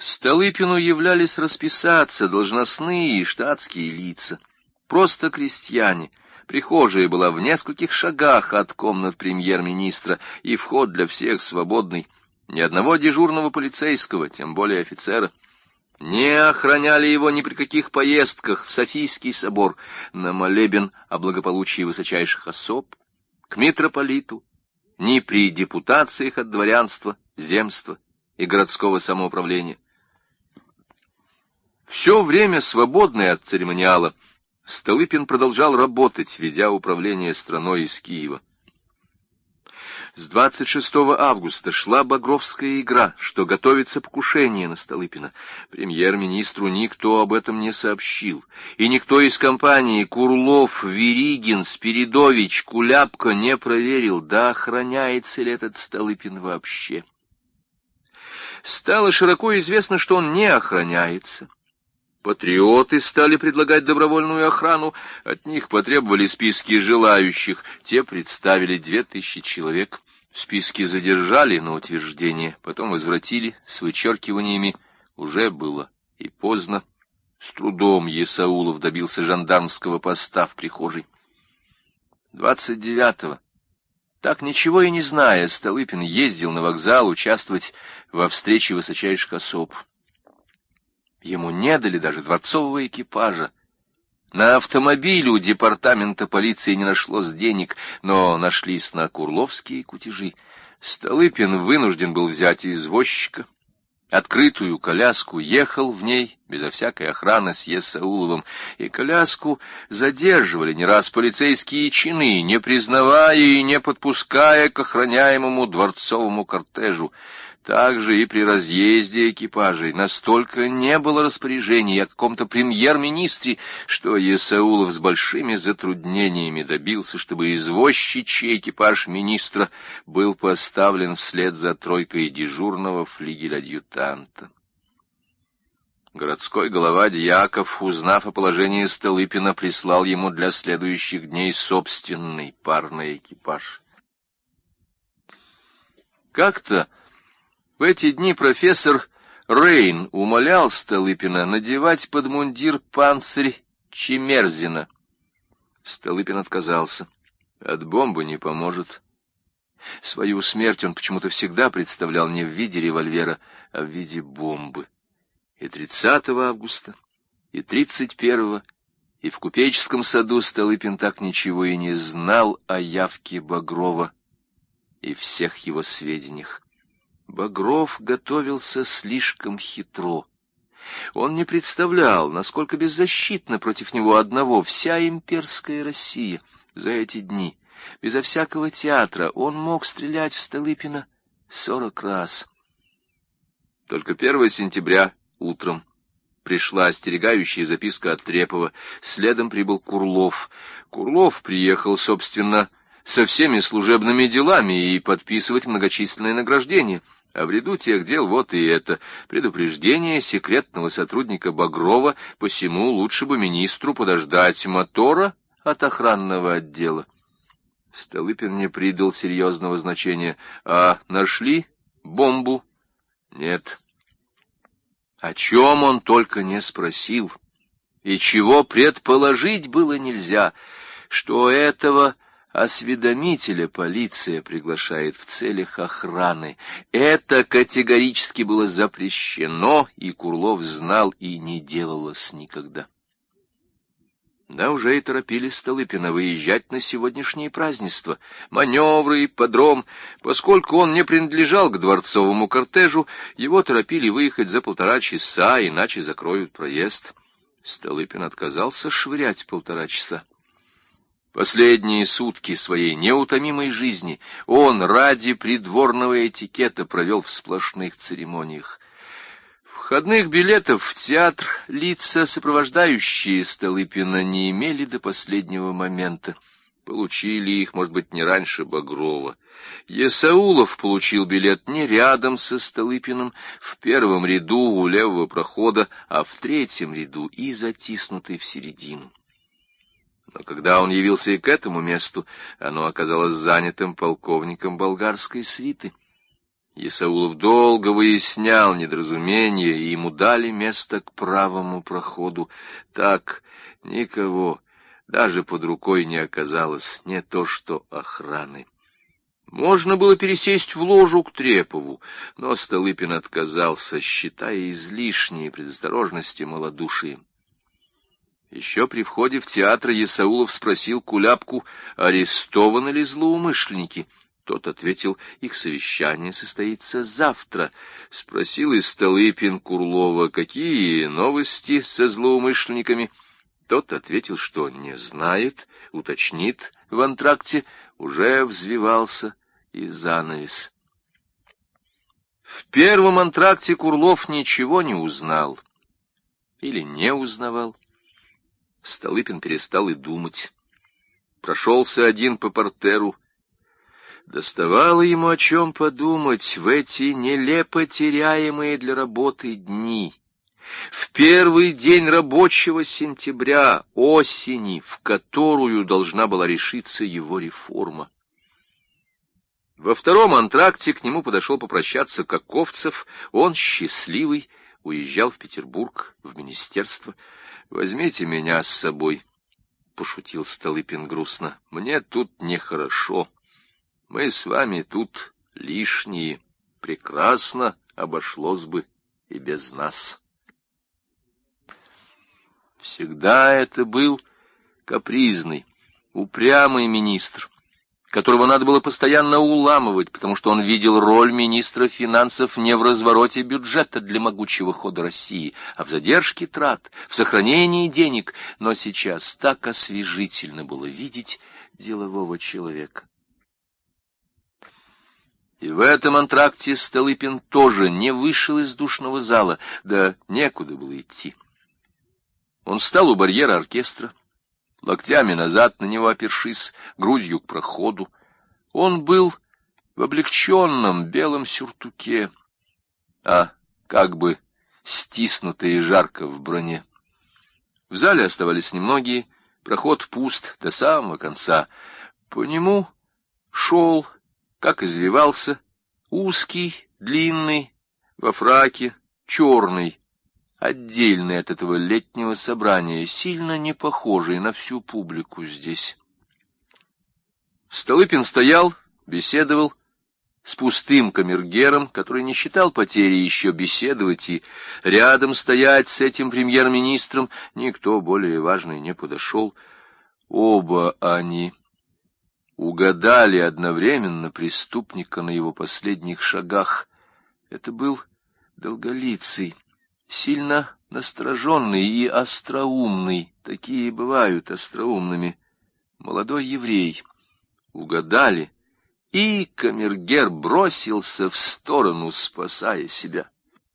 Столыпину являлись расписаться должностные и штатские лица, просто крестьяне. Прихожая была в нескольких шагах от комнат премьер-министра, и вход для всех свободный. Ни одного дежурного полицейского, тем более офицера. Не охраняли его ни при каких поездках в Софийский собор, на молебен о благополучии высочайших особ, к митрополиту, ни при депутациях от дворянства, земства и городского самоуправления. Все время, свободное от церемониала, Столыпин продолжал работать, ведя управление страной из Киева. С 26 августа шла багровская игра, что готовится покушение на Столыпина. Премьер-министру никто об этом не сообщил, и никто из компании Курлов, Веригин, Спиридович, Куляпко не проверил, да охраняется ли этот Столыпин вообще. Стало широко известно, что он не охраняется. Патриоты стали предлагать добровольную охрану, от них потребовали списки желающих, те представили 2000 человек. Списки задержали на утверждение, потом возвратили с вычеркиваниями, уже было и поздно. С трудом Есаулов добился жандармского поста в прихожей. 29-го, так ничего и не зная, Столыпин ездил на вокзал участвовать во встрече высочайших особ. Ему не дали даже дворцового экипажа. На автомобиле у департамента полиции не нашлось денег, но нашлись на курловские кутежи. Столыпин вынужден был взять извозчика, открытую коляску, ехал в ней безо всякой охраны с Есауловым, и коляску задерживали не раз полицейские чины, не признавая и не подпуская к охраняемому дворцовому кортежу. Также и при разъезде экипажей настолько не было распоряжений о каком-то премьер-министре, что Есаулов с большими затруднениями добился, чтобы извозчичий экипаж министра был поставлен вслед за тройкой дежурного флигель-адъютанта. Городской голова Дьяков, узнав о положении Столыпина, прислал ему для следующих дней собственный парный экипаж. Как-то в эти дни профессор Рейн умолял Столыпина надевать под мундир панцирь Чемерзина. Столыпин отказался. От бомбы не поможет. Свою смерть он почему-то всегда представлял не в виде револьвера, а в виде бомбы. И 30 августа, и 31-го, и в Купеческом саду Столыпин так ничего и не знал о явке Багрова и всех его сведениях. Багров готовился слишком хитро. Он не представлял, насколько беззащитна против него одного вся имперская Россия. За эти дни, безо всякого театра, он мог стрелять в Столыпина 40 раз. Только 1 сентября утром пришла остерегающая записка от Трепова. Следом прибыл Курлов. Курлов приехал, собственно, со всеми служебными делами и подписывать многочисленные награждения. А в ряду тех дел вот и это предупреждение секретного сотрудника Багрова, посему лучше бы министру подождать мотора от охранного отдела. Столыпин не придал серьезного значения. А нашли бомбу? Нет. О чем он только не спросил, и чего предположить было нельзя, что этого осведомителя полиция приглашает в целях охраны. Это категорически было запрещено, и Курлов знал и не делалось никогда. Да уже и торопили Столыпина выезжать на сегодняшние празднества, маневры, ипподром. Поскольку он не принадлежал к дворцовому кортежу, его торопили выехать за 1,5 часа, иначе закроют проезд. Столыпин отказался швырять 1,5 часа. Последние сутки своей неутомимой жизни он ради придворного этикета провел в сплошных церемониях. Входных билетов в театр лица, сопровождающие Столыпина, не имели до последнего момента. Получили их, может быть, не раньше Багрова. Есаулов получил билет не рядом со Столыпиным, в 1-м ряду у левого прохода, а в 3-м ряду и затиснутый в середину. Но когда он явился и к этому месту, оно оказалось занятым полковником болгарской свиты. Исаулов долго выяснял недоразумение, и ему дали место к правому проходу. Так никого даже под рукой не оказалось, не то что охраны. Можно было пересесть в ложу к Трепову, но Столыпин отказался, считая излишние предосторожности малодушием. Еще при входе в театр Исаулов спросил Куляпку, арестованы ли злоумышленники. Тот ответил, их совещание состоится завтра. Спросил и Столыпин Курлова, какие новости со злоумышленниками. Тот ответил, что не знает, уточнит в антракте, уже взвивался и занавес. В первом антракте Курлов ничего не узнал. Или не узнавал. Столыпин перестал и думать. Прошелся один по партеру. Доставало ему о чем подумать в эти нелепо теряемые для работы дни. В первый день рабочего сентября, осени, в которую должна была решиться его реформа. Во втором антракте к нему подошел попрощаться Каковцев. Он, счастливый, уезжал в Петербург, в министерство. «Возьмите меня с собой», — пошутил Столыпин грустно. «Мне тут нехорошо. Мы с вами тут лишние. Прекрасно обошлось бы и без нас». Всегда это был капризный, упрямый министр, которого надо было постоянно уламывать, потому что он видел роль министра финансов не в развороте бюджета для могучего хода России, а в задержке трат, в сохранении денег. Но сейчас так освежительно было видеть делового человека. И в этом антракте Столыпин тоже не вышел из душного зала, да некуда было идти. Он встал у барьера оркестра, локтями назад на него опершись, грудью к проходу. Он был в облегченном белом сюртуке, а как бы стиснуто и жарко в броне. В зале оставались немногие, проход пуст до самого конца. По нему шел, как извивался, узкий, длинный, во фраке, черный, отдельный от этого летнего собрания, сильно не похожий на всю публику здесь. Столыпин стоял, беседовал с пустым камергером, который не считал потери еще беседовать, и рядом стоять с этим премьер-министром никто более важный не подошел. Оба они угадали одновременно преступника на его последних шагах. Это был Долголицый, сильно настороженный и остроумный, такие бывают остроумными, молодой еврей. Угадали, и камергер бросился в сторону, спасая себя.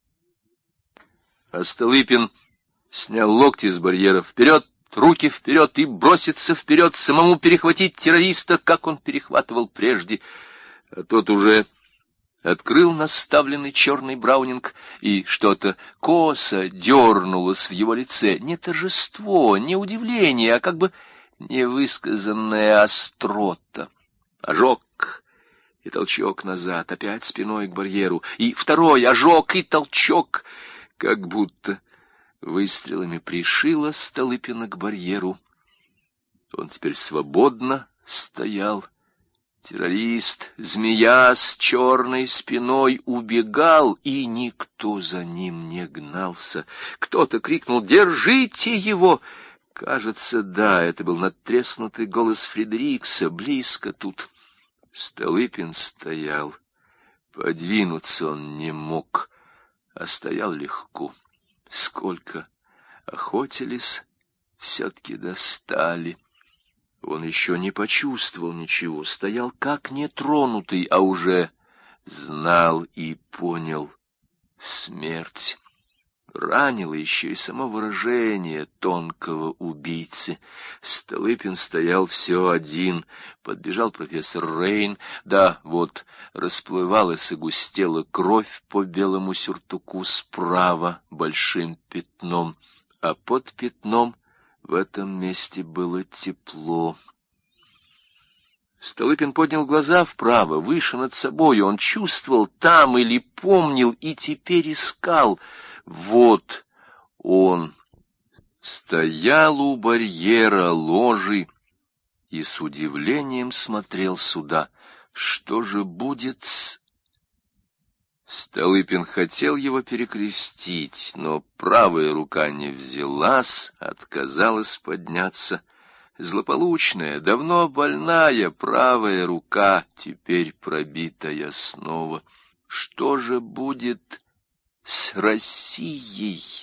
А Столыпин снял локти с барьера, вперед, руки вперед, и броситься вперед, самому перехватить террориста, как он перехватывал прежде. А тот уже открыл наставленный черный браунинг, и что-то косо дернулось в его лице. Не торжество, не удивление, а как бы невысказанная острота. Ожог и толчок назад, опять спиной к барьеру, и второй ожог и толчок, как будто выстрелами пришило Столыпина к барьеру. Он теперь свободно стоял. Террорист, змея с черной спиной, убегал, и никто за ним не гнался. Кто-то крикнул «Держите его!» Кажется, да, это был надтреснутый голос Фредерикса, близко тут. Столыпин стоял. Подвинуться он не мог, а стоял легко. Сколько охотились, все-таки достали. Он еще не почувствовал ничего, стоял как нетронутый, а уже знал и понял смерть. Ранило еще и само выражение тонкого убийцы. Столыпин стоял все один. Подбежал профессор Рейн. Да, вот, расплывалась и густела кровь по белому сюртуку справа большим пятном, а под пятном в этом месте было тепло. Столыпин поднял глаза вправо, выше над собой. Он чувствовал там или помнил, и теперь искал. Вот он стоял у барьера ложи и с удивлением смотрел сюда. Что же будет с... Столыпин хотел его перекрестить, но правая рука не взялась, отказалась подняться. Злополучная, давно больная правая рука, теперь пробитая снова. Что же будет с Россией?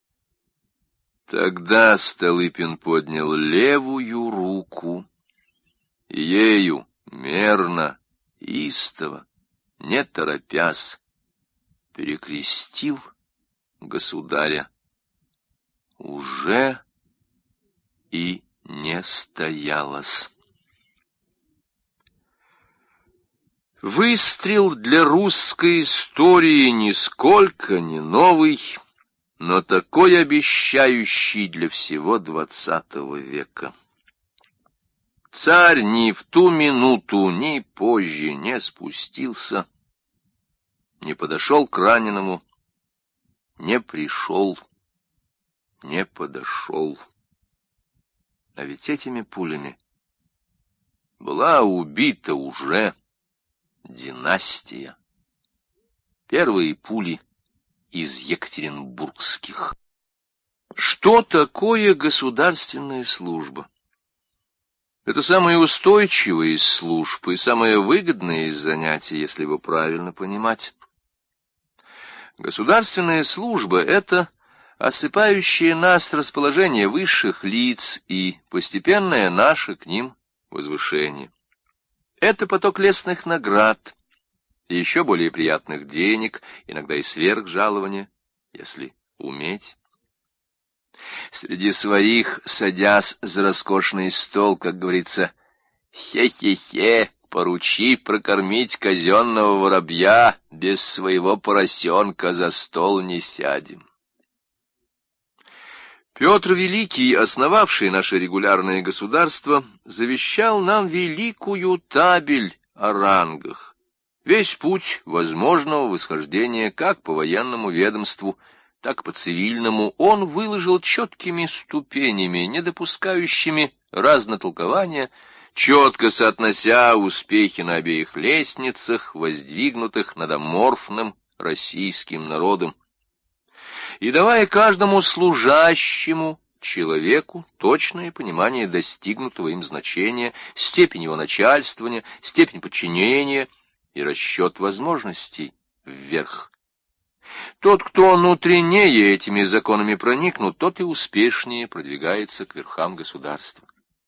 Тогда Столыпин поднял левую руку, и ею мерно, истово, не торопясь, перекрестил государя. Уже и не стоялось. Выстрел для русской истории нисколько не новый, но такой обещающий для всего XX века. Царь ни в ту минуту, ни позже не спустился, не подошел к раненому, не пришел, не подошел. А ведь этими пулями была убита уже династия. Первые пули из екатеринбургских. Что такое государственная служба? Это самая устойчивая из служб и самое выгодное из занятий, если его правильно понимать. Государственная служба — это осыпающее нас расположение высших лиц и постепенное наше к ним возвышение. Это поток лестных наград и еще более приятных денег, иногда и сверхжалования, если уметь. Среди своих, садясь за роскошный стол, как говорится, хе-хе-хе, поручи прокормить казенного воробья, без своего поросенка за стол не сядем. Петр Великий, основавший наше регулярное государство, завещал нам великую табель о рангах. Весь путь возможного восхождения как по военному ведомству, так и по цивильному он выложил четкими ступенями, не допускающими разнотолкования, четко соотнося успехи на обеих лестницах, воздвигнутых над аморфным российским народом, и давая каждому служащему человеку точное понимание достигнутого им значения, степень его начальствования, степень подчинения и расчет возможностей вверх. Тот, кто внутреннее этими законами проникнут, тот и успешнее продвигается к верхам государства.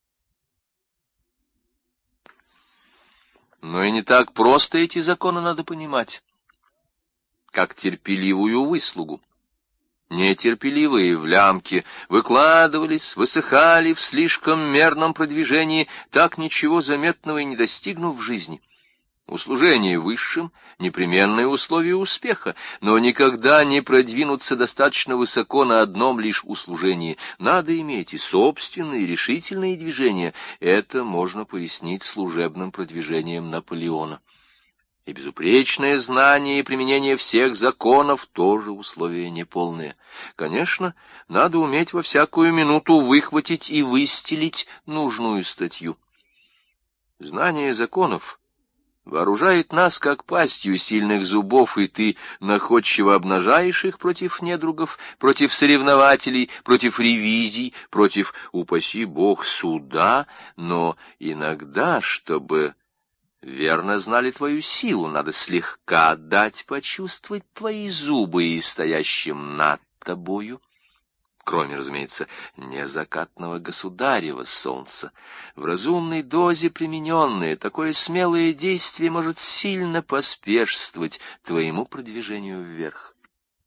Но и не так просто эти законы надо понимать, как терпеливую выслугу. Нетерпеливые в лямке выкладывались, высыхали в слишком мерном продвижении, так ничего заметного и не достигнув в жизни. Услужение высшим — непременное условие успеха, но никогда не продвинуться достаточно высоко на одном лишь услужении. Надо иметь и собственные решительные движения. Это можно пояснить служебным продвижением Наполеона. И безупречное знание и применение всех законов тоже условие неполное. Конечно, надо уметь во всякую минуту выхватить и выстелить нужную статью. Знание законов вооружает нас, как пастью сильных зубов, и ты находчиво обнажаешь их против недругов, против соревнователей, против ревизий, против, упаси Бог, суда, но иногда, чтобы верно знали твою силу, надо слегка дать почувствовать твои зубы и стоящим над тобою. Кроме, разумеется, незакатного государева солнца. В разумной дозе примененное, такое смелое действие может сильно поспешствовать твоему продвижению вверх.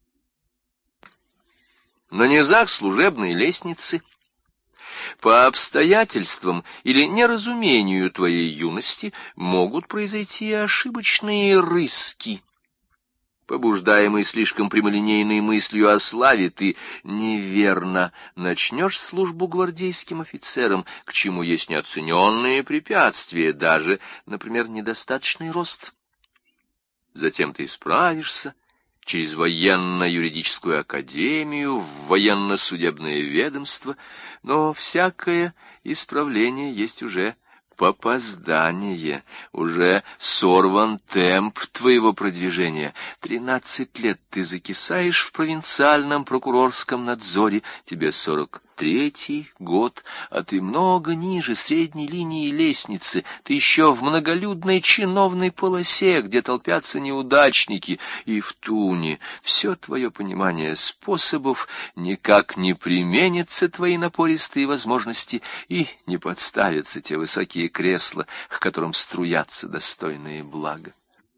На низах служебной лестницы, по обстоятельствам или неразумению твоей юности, могут произойти ошибочные рыски. Побуждаемый слишком прямолинейной мыслью о славе, ты неверно начнешь службу гвардейским офицерам, к чему есть неоцененные препятствия, даже, например, недостаточный рост. Затем ты исправишься через военно-юридическую академию, в военно-судебное ведомство, но всякое исправление есть уже попоздание, уже сорван темп твоего продвижения. 13 лет ты закисаешь в провинциальном прокурорском надзоре, тебе 43-й год, а ты много ниже средней линии лестницы, ты еще в многолюдной чиновной полосе, где толпятся неудачники, и в туне все твое понимание способов никак не применятся твои напористые возможности и не подставятся те высокие кресла, к которым струятся достойные блага.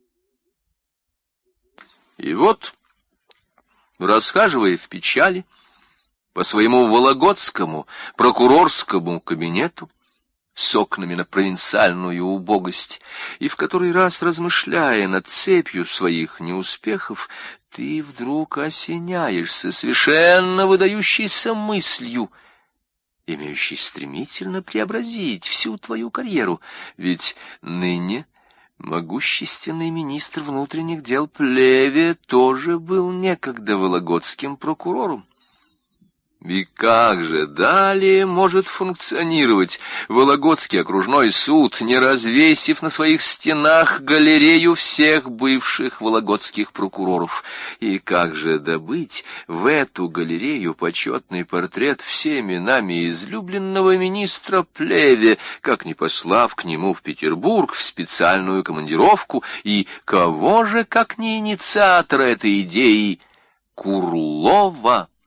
И вот, расхаживая в печали по своему вологодскому прокурорскому кабинету с окнами на провинциальную убогость, и в который раз размышляя над цепью своих неуспехов, ты вдруг осеняешься совершенно выдающейся мыслью, имеющий стремительно преобразить всю твою карьеру, ведь ныне могущественный министр внутренних дел Плеве тоже был некогда вологодским прокурором. И как же далее может функционировать Вологодский окружной суд, не развесив на своих стенах галерею всех бывших вологодских прокуроров? И как же добыть в эту галерею почетный портрет всеми нами излюбленного министра Плеве, как не послав к нему в Петербург в специальную командировку, и кого же, как не инициатора этой идеи, Курлова?